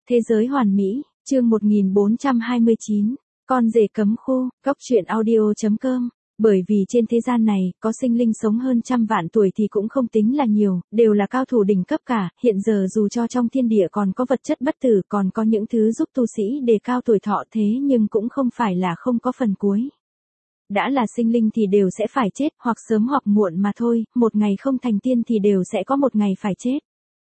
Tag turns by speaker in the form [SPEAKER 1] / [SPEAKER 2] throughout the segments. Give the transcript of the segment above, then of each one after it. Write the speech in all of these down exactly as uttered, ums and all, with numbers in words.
[SPEAKER 1] Thế giới hoàn mỹ, chương một nghìn bốn trăm hai mươi chín, con rể cấm khu, góc truyện audio chấm com. Bởi vì trên thế gian này, có sinh linh sống hơn trăm vạn tuổi thì cũng không tính là nhiều, đều là cao thủ đỉnh cấp cả, hiện giờ dù cho trong thiên địa còn có vật chất bất tử, còn có những thứ giúp tu sĩ đề cao tuổi thọ thế nhưng cũng không phải là không có phần cuối. Đã là sinh linh thì đều sẽ phải chết, hoặc sớm hoặc muộn mà thôi, một ngày không thành tiên thì đều sẽ có một ngày phải chết.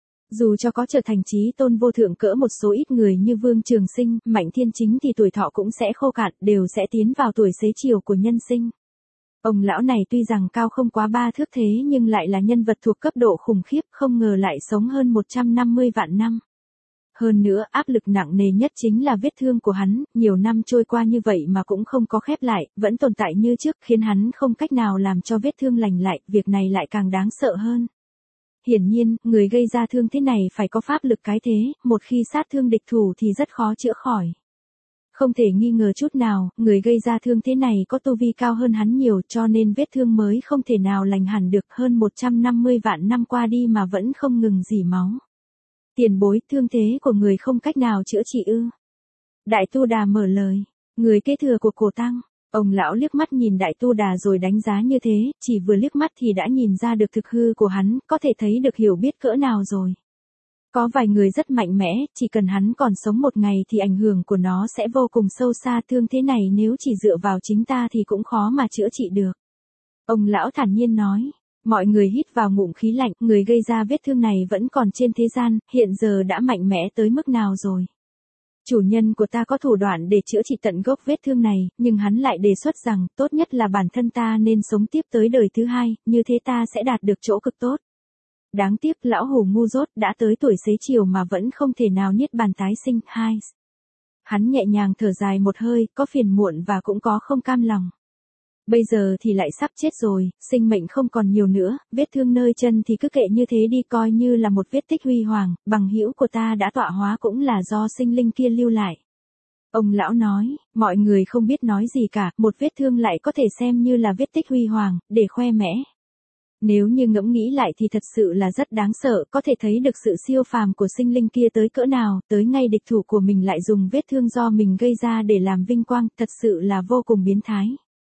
[SPEAKER 1] Dù cho có trở thành chí tôn vô thượng cỡ một số ít người như Vương Trường Sinh, Mạnh Thiên Chính thì tuổi thọ cũng sẽ khô cạn, đều sẽ tiến vào tuổi xế chiều của nhân sinh. Ông lão này tuy rằng cao không quá ba thước thế nhưng lại là nhân vật thuộc cấp độ khủng khiếp, không ngờ lại sống hơn một trăm năm mươi vạn năm. Hơn nữa, áp lực nặng nề nhất chính là vết thương của hắn, nhiều năm trôi qua như vậy mà cũng không có khép lại, vẫn tồn tại như trước, khiến hắn không cách nào làm cho vết thương lành lại, việc này lại càng đáng sợ hơn. Hiển nhiên, người gây ra thương thế này phải có pháp lực cái thế, một khi sát thương địch thủ thì rất khó chữa khỏi. Không thể nghi ngờ chút nào, người gây ra thương thế này có tu vi cao hơn hắn nhiều cho nên vết thương mới không thể nào lành hẳn được, hơn một trăm năm mươi vạn năm qua đi mà vẫn không ngừng rỉ máu. Tiền bối, thương thế của người không cách nào chữa trị ư? Đại Tu Đà mở lời, người kế thừa của cổ tăng. Ông lão liếc mắt nhìn Đại Tu Đà rồi đánh giá như thế, chỉ vừa liếc mắt thì đã nhìn ra được thực hư của hắn, có thể thấy được hiểu biết cỡ nào rồi. Có vài người rất mạnh mẽ, chỉ cần hắn còn sống một ngày thì ảnh hưởng của nó sẽ vô cùng sâu xa, thương thế này nếu chỉ dựa vào chính ta thì cũng khó mà chữa trị được. Ông lão thản nhiên nói, mọi người hít vào ngụm khí lạnh, người gây ra vết thương này vẫn còn trên thế gian, hiện giờ đã mạnh mẽ tới mức nào rồi. Chủ nhân của ta có thủ đoạn để chữa trị tận gốc vết thương này, nhưng hắn lại đề xuất rằng, tốt nhất là bản thân ta nên sống tiếp tới đời thứ hai, như thế ta sẽ đạt được chỗ cực tốt. Đáng tiếc lão hù ngu dốt đã tới tuổi xế chiều mà vẫn không thể nào niết bàn tái sinh. Hai. Hắn nhẹ nhàng thở dài một hơi, có phiền muộn và cũng có không cam lòng. Bây giờ thì lại sắp chết rồi, sinh mệnh không còn nhiều nữa, vết thương nơi chân thì cứ kệ như thế đi, coi như là một vết tích huy hoàng, bằng hữu của ta đã tọa hóa cũng là do sinh linh kia lưu lại. Ông lão nói, mọi người không biết nói gì cả, một vết thương lại có thể xem như là vết tích huy hoàng, để khoe mẽ. Nếu như ngẫm nghĩ lại thì thật sự là rất đáng sợ, có thể thấy được sự siêu phàm của sinh linh kia tới cỡ nào, tới ngay địch thủ của mình lại dùng vết thương do mình gây ra để làm vinh quang, thật sự là vô cùng biến thái.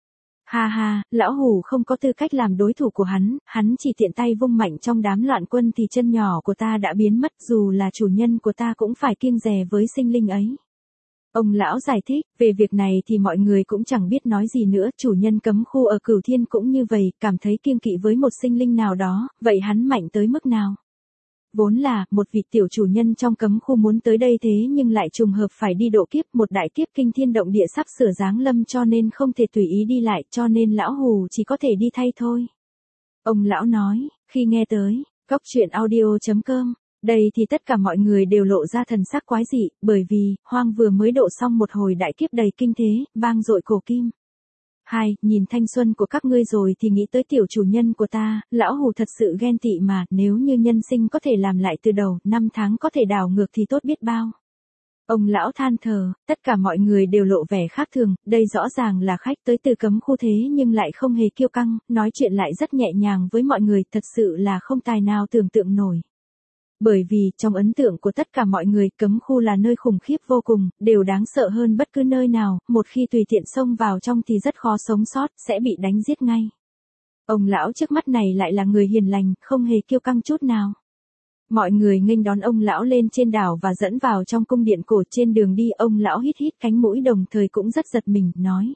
[SPEAKER 1] Ha ha, lão hù không có tư cách làm đối thủ của hắn, hắn chỉ tiện tay vung mạnh trong đám loạn quân thì chân nhỏ của ta đã biến mất, dù là chủ nhân của ta cũng phải kiêng dè với sinh linh ấy. Ông lão giải thích, về việc này thì mọi người cũng chẳng biết nói gì nữa, chủ nhân cấm khu ở Cửu Thiên cũng như vậy, cảm thấy kiêng kỵ với một sinh linh nào đó, vậy hắn mạnh tới mức nào? Vốn là, một vị tiểu chủ nhân trong cấm khu muốn tới đây thế nhưng lại trùng hợp phải đi độ kiếp, một đại kiếp kinh thiên động địa sắp sửa giáng lâm cho nên không thể tùy ý đi lại, cho nên lão hù chỉ có thể đi thay thôi. Ông lão nói, khi nghe tới, góc truyện audio chấm com. Đây thì tất cả mọi người đều lộ ra thần sắc quái dị, bởi vì, Hoang vừa mới độ xong một hồi đại kiếp đầy kinh thế, vang dội cổ kim. Hai, nhìn thanh xuân của các ngươi rồi thì nghĩ tới tiểu chủ nhân của ta, lão hù thật sự ghen tị mà, nếu như nhân sinh có thể làm lại từ đầu, năm tháng có thể đảo ngược thì tốt biết bao. Ông lão than thở, tất cả mọi người đều lộ vẻ khác thường, đây rõ ràng là khách tới từ cấm khu thế nhưng lại không hề kiêu căng, nói chuyện lại rất nhẹ nhàng với mọi người, thật sự là không tài nào tưởng tượng nổi. Bởi vì, trong ấn tượng của tất cả mọi người, cấm khu là nơi khủng khiếp vô cùng, đều đáng sợ hơn bất cứ nơi nào, một khi tùy tiện xông vào trong thì rất khó sống sót, sẽ bị đánh giết ngay. Ông lão trước mắt này lại là người hiền lành, không hề kiêu căng chút nào. Mọi người nghênh đón ông lão lên trên đảo và dẫn vào trong cung điện cổ, trên đường đi ông lão hít hít cánh mũi đồng thời cũng rất giật mình, nói.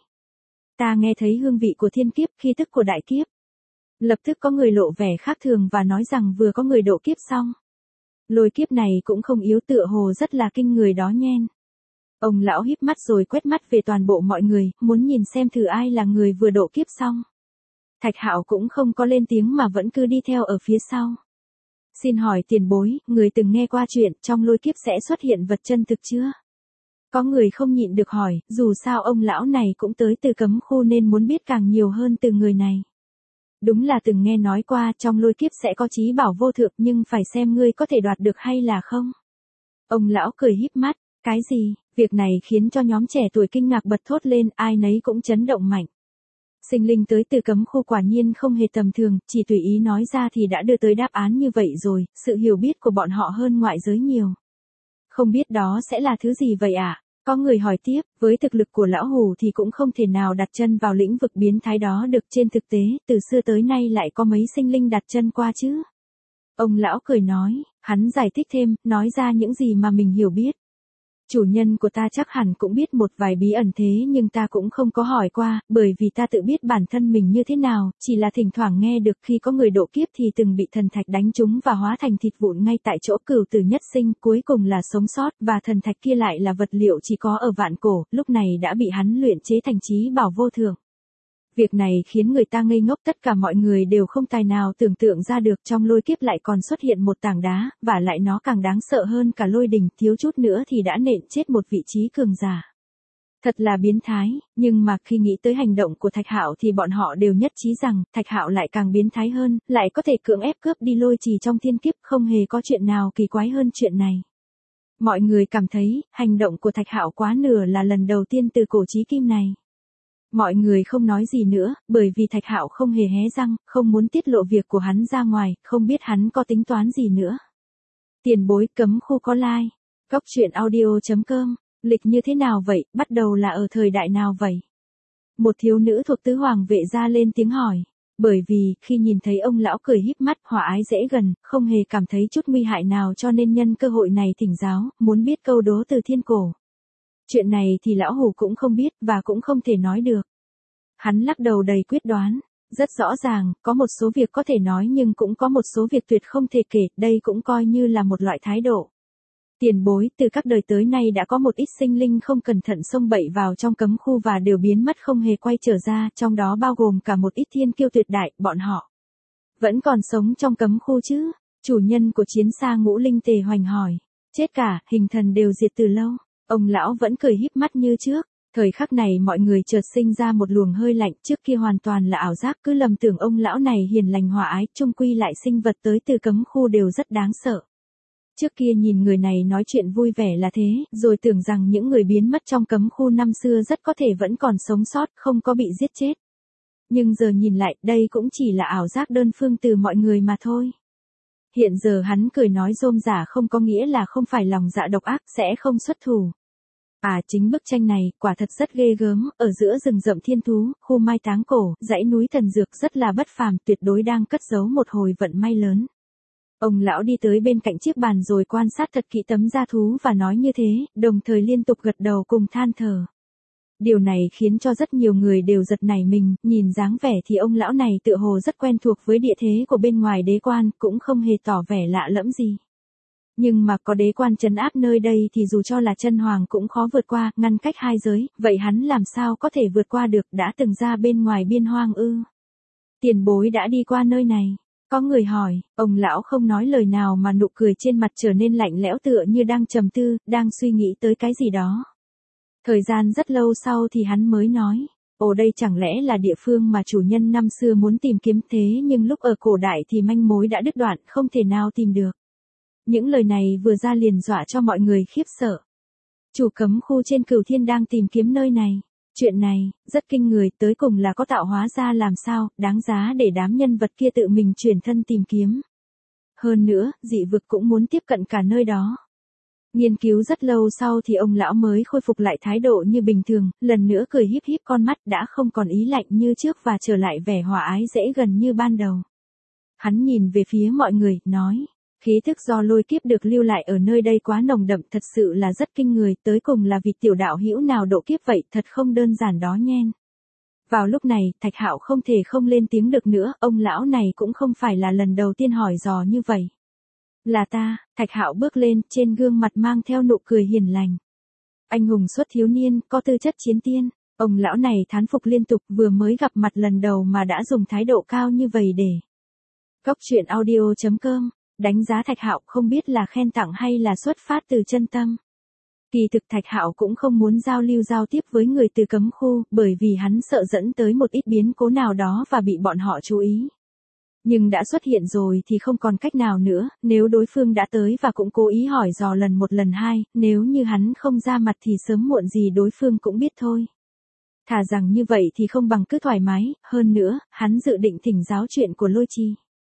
[SPEAKER 1] Ta nghe thấy hương vị của thiên kiếp, khí tức của đại kiếp. Lập tức có người lộ vẻ khác thường và nói rằng vừa có người độ kiếp xong. Lôi kiếp này cũng không yếu, tựa hồ rất là kinh người đó nhen. Ông lão híp mắt rồi quét mắt về toàn bộ mọi người, muốn nhìn xem thử ai là người vừa độ kiếp xong. Thạch Hạo cũng không có lên tiếng mà vẫn cứ đi theo ở phía sau. Xin hỏi tiền bối, người từng nghe qua chuyện trong lôi kiếp sẽ xuất hiện vật chân thực chưa? Có người không nhịn được hỏi, dù sao ông lão này cũng tới từ cấm khu nên muốn biết càng nhiều hơn từ người này. Đúng là từng nghe nói qua trong lôi kiếp sẽ có chí bảo vô thượng nhưng phải xem ngươi có thể đoạt được hay là không. Ông lão cười híp mắt, cái gì, việc này khiến cho nhóm trẻ tuổi kinh ngạc bật thốt lên, ai nấy cũng chấn động mạnh. Sinh linh tới từ cấm khu quả nhiên không hề tầm thường, chỉ tùy ý nói ra thì đã đưa tới đáp án như vậy rồi, sự hiểu biết của bọn họ hơn ngoại giới nhiều. Không biết đó sẽ là thứ gì vậy ạ? À? Có người hỏi tiếp, với thực lực của lão hù thì cũng không thể nào đặt chân vào lĩnh vực biến thái đó được, trên thực tế, từ xưa tới nay lại có mấy sinh linh đặt chân qua chứ. Ông lão cười nói, hắn giải thích thêm, nói ra những gì mà mình hiểu biết. Chủ nhân của ta chắc hẳn cũng biết một vài bí ẩn thế nhưng ta cũng không có hỏi qua, bởi vì ta tự biết bản thân mình như thế nào, chỉ là thỉnh thoảng nghe được khi có người độ kiếp thì từng bị thần thạch đánh trúng và hóa thành thịt vụn ngay tại chỗ, cửu tử nhất sinh, cuối cùng là sống sót, và thần thạch kia lại là vật liệu chỉ có ở vạn cổ, lúc này đã bị hắn luyện chế thành chí bảo vô thượng. Việc này khiến người ta ngây ngốc, tất cả mọi người đều không tài nào tưởng tượng ra được trong lôi kiếp lại còn xuất hiện một tảng đá, và lại nó càng đáng sợ hơn cả lôi đình, thiếu chút nữa thì đã nện chết một vị trí cường giả. Thật là biến thái, nhưng mà khi nghĩ tới hành động của Thạch Hạo thì bọn họ đều nhất trí rằng, Thạch Hạo lại càng biến thái hơn, lại có thể cưỡng ép cướp đi lôi trì trong thiên kiếp, không hề có chuyện nào kỳ quái hơn chuyện này. Mọi người cảm thấy, hành động của Thạch Hạo quá nửa là lần đầu tiên từ cổ chí kim này. Mọi người không nói gì nữa, bởi vì Thạch Hạo không hề hé răng, không muốn tiết lộ việc của hắn ra ngoài, không biết hắn có tính toán gì nữa. Tiền bối cấm khu có like. Góc truyện audio chấm com. Lịch như thế nào vậy, bắt đầu là ở thời đại nào vậy? Một thiếu nữ thuộc tứ hoàng vệ gia lên tiếng hỏi. Bởi vì, khi nhìn thấy ông lão cười híp mắt, hòa ái dễ gần, không hề cảm thấy chút nguy hại nào cho nên nhân cơ hội này thỉnh giáo, muốn biết câu đố từ thiên cổ. Chuyện này thì lão hù cũng không biết, và cũng không thể nói được. Hắn lắc đầu đầy quyết đoán. Rất rõ ràng, có một số việc có thể nói nhưng cũng có một số việc tuyệt không thể kể, đây cũng coi như là một loại thái độ. Tiền bối, từ các đời tới nay đã có một ít sinh linh không cẩn thận xông bậy vào trong cấm khu và đều biến mất không hề quay trở ra, trong đó bao gồm cả một ít thiên kiêu tuyệt đại, bọn họ vẫn còn sống trong cấm khu chứ? Chủ nhân của chiến xa Ngũ Linh Tề Hoành hỏi. Chết cả, hình thần đều diệt từ lâu. Ông lão vẫn cười híp mắt như trước. Thời khắc này mọi người chợt sinh ra một luồng hơi lạnh, trước kia hoàn toàn là ảo giác, cứ lầm tưởng ông lão này hiền lành hòa ái, chung quy lại sinh vật tới từ cấm khu đều rất đáng sợ. Trước kia nhìn người này nói chuyện vui vẻ là thế, rồi tưởng rằng những người biến mất trong cấm khu năm xưa rất có thể vẫn còn sống sót, không có bị giết chết. Nhưng giờ nhìn lại, đây cũng chỉ là ảo giác đơn phương từ mọi người mà thôi. Hiện giờ hắn cười nói rôm rả không có nghĩa là không phải lòng dạ độc ác, sẽ không xuất thủ. À, chính bức tranh này, quả thật rất ghê gớm, ở giữa rừng rậm thiên thú, khu mai táng cổ, dãy núi thần dược rất là bất phàm, tuyệt đối đang cất giấu một hồi vận may lớn. Ông lão đi tới bên cạnh chiếc bàn rồi quan sát thật kỹ tấm da thú và nói như thế, đồng thời liên tục gật đầu cùng than thở. Điều này khiến cho rất nhiều người đều giật nảy mình, nhìn dáng vẻ thì ông lão này tựa hồ rất quen thuộc với địa thế của bên ngoài đế quan, cũng không hề tỏ vẻ lạ lẫm gì. Nhưng mà có đế quan trấn áp nơi đây thì dù cho là chân hoàng cũng khó vượt qua, ngăn cách hai giới, vậy hắn làm sao có thể vượt qua được, đã từng ra bên ngoài biên hoang ư? Tiền bối đã đi qua nơi này. Có người hỏi, ông lão không nói lời nào mà nụ cười trên mặt trở nên lạnh lẽo tựa như đang trầm tư, đang suy nghĩ tới cái gì đó. Thời gian rất lâu sau thì hắn mới nói, ồ đây chẳng lẽ là địa phương mà chủ nhân năm xưa muốn tìm kiếm thế nhưng lúc ở cổ đại thì manh mối đã đứt đoạn, không thể nào tìm được. Những lời này vừa ra liền dọa cho mọi người khiếp sợ. Chủ cấm khu trên Cửu Thiên đang tìm kiếm nơi này. Chuyện này, rất kinh người, tới cùng là có tạo hóa ra làm sao, đáng giá để đám nhân vật kia tự mình chuyển thân tìm kiếm. Hơn nữa, dị vực cũng muốn tiếp cận cả nơi đó. Nghiên cứu rất lâu sau thì ông lão mới khôi phục lại thái độ như bình thường, lần nữa cười híp híp con mắt đã không còn ý lạnh như trước và trở lại vẻ hòa ái dễ gần như ban đầu. Hắn nhìn về phía mọi người, nói. Khí thức do lôi kiếp được lưu lại ở nơi đây quá nồng đậm, thật sự là rất kinh người, tới cùng là vị tiểu đạo hữu nào độ kiếp vậy, thật không đơn giản đó nhen. Vào lúc này, Thạch Hạo không thể không lên tiếng được nữa, ông lão này cũng không phải là lần đầu tiên hỏi dò như vậy. Là ta, Thạch Hạo bước lên, trên gương mặt mang theo nụ cười hiền lành. Anh hùng xuất thiếu niên, có tư chất chiến tiên, ông lão này thán phục liên tục, vừa mới gặp mặt lần đầu mà đã dùng thái độ cao như vậy để. Góc truyện audio chấm com. Đánh giá Thạch Hạo không biết là khen tặng hay là xuất phát từ chân tâm. Kỳ thực Thạch Hạo cũng không muốn giao lưu giao tiếp với người từ cấm khu, bởi vì hắn sợ dẫn tới một ít biến cố nào đó và bị bọn họ chú ý. Nhưng đã xuất hiện rồi thì không còn cách nào nữa, nếu đối phương đã tới và cũng cố ý hỏi dò lần một lần hai, nếu như hắn không ra mặt thì sớm muộn gì đối phương cũng biết thôi. Thà rằng như vậy thì không bằng cứ thoải mái, hơn nữa, hắn dự định thỉnh giáo chuyện của Lôi Chi.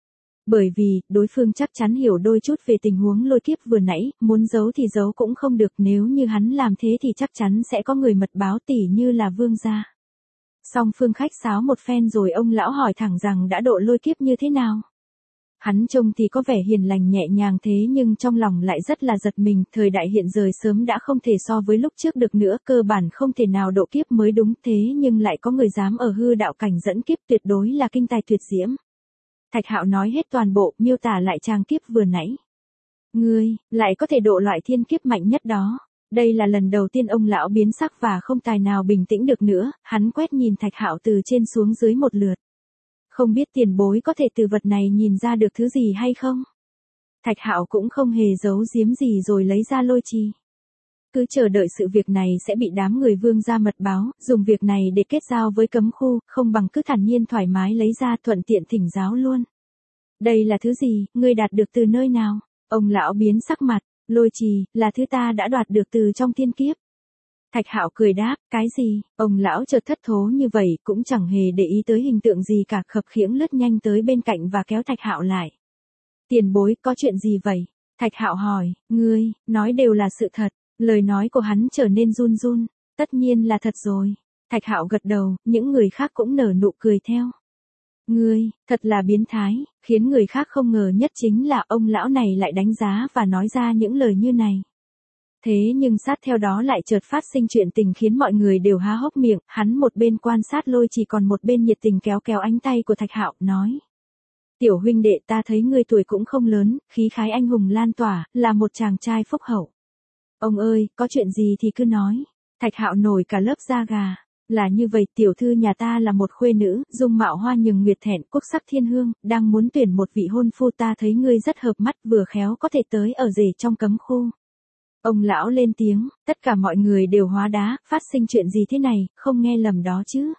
[SPEAKER 1] Bởi vì, đối phương chắc chắn hiểu đôi chút về tình huống lôi kiếp vừa nãy, muốn giấu thì giấu cũng không được, nếu như hắn làm thế thì chắc chắn sẽ có người mật báo tỉ như là Vương gia. Song phương khách sáo một phen rồi ông lão hỏi thẳng rằng đã độ lôi kiếp như thế nào. Hắn trông thì có vẻ hiền lành nhẹ nhàng thế nhưng trong lòng lại rất là giật mình, thời đại hiện giờ sớm đã không thể so với lúc trước được nữa, cơ bản không thể nào độ kiếp mới đúng, thế nhưng lại có người dám ở hư đạo cảnh dẫn kiếp, tuyệt đối là kinh tài tuyệt diễm. Thạch Hạo nói hết toàn bộ, miêu tả lại tràng kiếp vừa nãy. Ngươi, lại có thể độ loại thiên kiếp mạnh nhất đó. Đây là lần đầu tiên ông lão biến sắc và không tài nào bình tĩnh được nữa, hắn quét nhìn Thạch Hạo từ trên xuống dưới một lượt. Không biết tiền bối có thể từ vật này nhìn ra được thứ gì hay không? Thạch Hạo cũng không hề giấu giếm gì rồi lấy ra lôi trì. Cứ chờ đợi sự việc này sẽ bị đám người Vương gia mật báo, dùng việc này để kết giao với cấm khu, không bằng cứ thản nhiên thoải mái lấy ra thuận tiện thỉnh giáo luôn. Đây là thứ gì, ngươi đạt được từ nơi nào? Ông lão biến sắc mặt, lôi trì, là thứ ta đã đoạt được từ trong thiên kiếp. Thạch Hạo cười đáp, cái gì? Ông lão chợt thất thố như vậy, cũng chẳng hề để ý tới hình tượng gì cả, khập khiễng lướt nhanh tới bên cạnh và kéo Thạch Hạo lại. Tiền bối, có chuyện gì vậy? Thạch Hạo hỏi, ngươi, nói đều là sự thật. Lời nói của hắn trở nên run run, tất nhiên là thật rồi. Thạch Hạo gật đầu, những người khác cũng nở nụ cười theo. Ngươi, thật là biến thái, khiến người khác không ngờ nhất chính là ông lão này lại đánh giá và nói ra những lời như này. Thế nhưng sát theo đó lại chợt phát sinh chuyện tình khiến mọi người đều há hốc miệng, hắn một bên quan sát lôi chỉ còn một bên nhiệt tình kéo kéo ánh tay của Thạch Hạo, nói. Tiểu huynh đệ, ta thấy ngươi tuổi cũng không lớn, khí khái anh hùng lan tỏa, là một chàng trai phúc hậu. Ông ơi, có chuyện gì thì cứ nói. Thạch Hạo nổi cả lớp da gà. Là như vậy, tiểu thư nhà ta là một khuê nữ, dung mạo hoa nhường nguyệt thẹn, quốc sắc thiên hương, đang muốn tuyển một vị hôn phu, ta thấy ngươi rất hợp mắt, vừa khéo có thể tới ở rể trong cấm khu. Ông lão lên tiếng, tất cả mọi người đều hóa đá, phát sinh chuyện gì thế này, không nghe lầm đó chứ.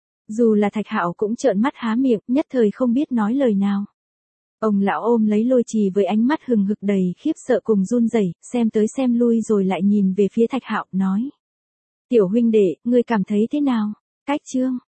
[SPEAKER 1] Dù là Thạch Hạo cũng trợn mắt há miệng, nhất thời không biết nói lời nào. Ông lão ôm lấy lôi trì với ánh mắt hừng hực đầy khiếp sợ cùng run rẩy, xem tới xem lui rồi lại nhìn về phía Thạch Hạo, nói. Tiểu huynh đệ, ngươi cảm thấy thế nào? Cách chương